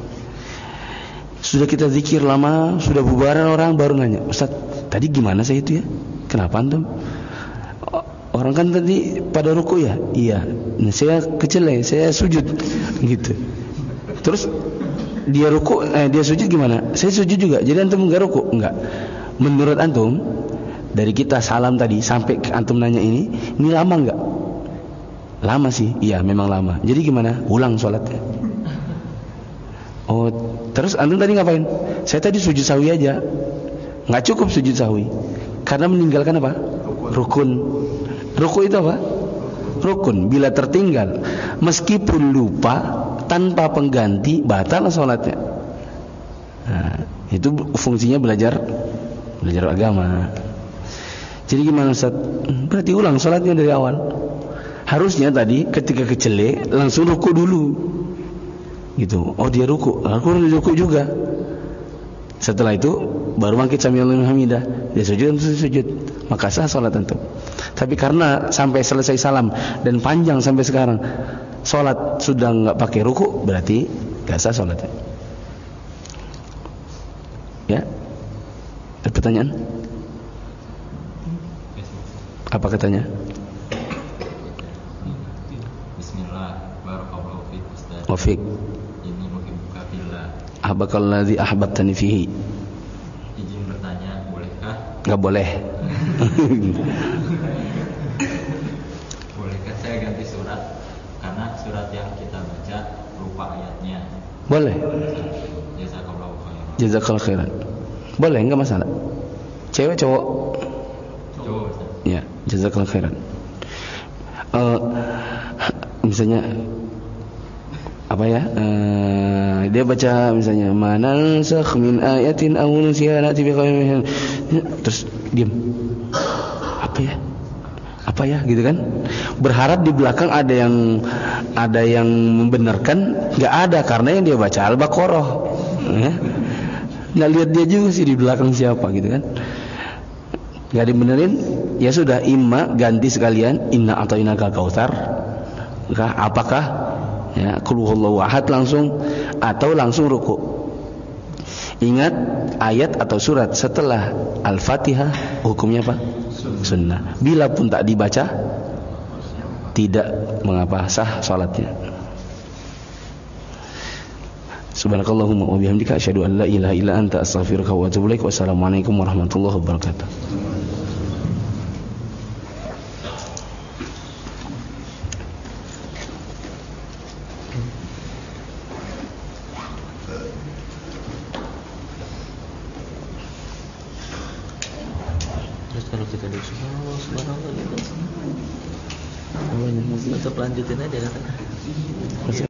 Sudah kita zikir lama, sudah bubaran orang baru nanya, Ustaz, tadi gimana saya itu ya? Kenapa antum? Orang kan tadi pada ruku ya? Iya. Nah, saya kecele, saya sujud gitu. Terus dia ruku, eh, dia sujud gimana? Saya sujud juga. Jadi antum enggak ruku? Enggak. Menurut antum, dari kita salam tadi sampai antum nanya ini, ini lama enggak? Lama sih. Iya, memang lama. Jadi gimana? Ulang sholatnya. Oh, terus antum tadi ngapain? Saya tadi sujud sahwi aja. Enggak cukup sujud sahwi. Karena meninggalkan apa? Rukun. Ruku itu apa? Rukun. Bila tertinggal, meskipun lupa, tanpa pengganti, batal sholatnya. Nah, itu fungsinya belajar belajar agama. Jadi gimana Ustaz? Berarti ulang sholatnya dari awal. Harusnya tadi ketika kecele langsung ruku dulu, gitu. Oh dia ruku, aku ruku juga. Setelah itu baru bangkit sami Allahu liman hamidah. Dia sujud, sujud. Maka sah sholat antum. Tapi karena sampai selesai salam dan panjang sampai sekarang sholat sudah enggak pakai ruku, berarti enggak sah sholatnya. Ya. pertanyaan? Apa katanya? Bismillah, barakallahu fiik Ustaz. Wa fiik. Ini muhibbuka fillah. Ahbakallazi ahbabtani fihi. Izin bertanya, bolehkah? Enggak boleh. Bolehkah saya ganti surat? Karena surat yang kita baca lupa ayatnya. Boleh. Jazakallahu khairan. Jazakallahu khairan. Boleh, enggak masalah. Cewek cowok? Cowok Ustaz. Ya, jazakallahu khairan. Uh, misalnya apa ya? Uh, dia baca misalnya manansakh min ayatin aw nunsiha na'ti bi khairin minha. Terus diam. Apa ya? Apa ya gitu kan? Berharap di belakang ada yang ada yang membenarkan, enggak ada karena yang dia baca Al-Baqarah. Ya. Enggak lihat dia juga sih di belakang siapa gitu kan. Enggak dibenerin, ya sudah, imma ganti sekalian inna atainakal kautsar. Apakah ya qul huwallahu ahad langsung atau langsung ruku. Ingat ayat atau surat setelah Al-Fatihah hukumnya apa? Sunnah. Bila pun tak dibaca tidak mengapa, sah salatnya. Subhanakallahumma wa bihamdika asyhadu an la ilaha illa anta astaghfiruka wa atubu ilaik. Wassalamualaikum warahmatullahi wabarakatuh. Terus kalau kita di subhanallah subhanallah gitu. Tetap lanjutin aja kan.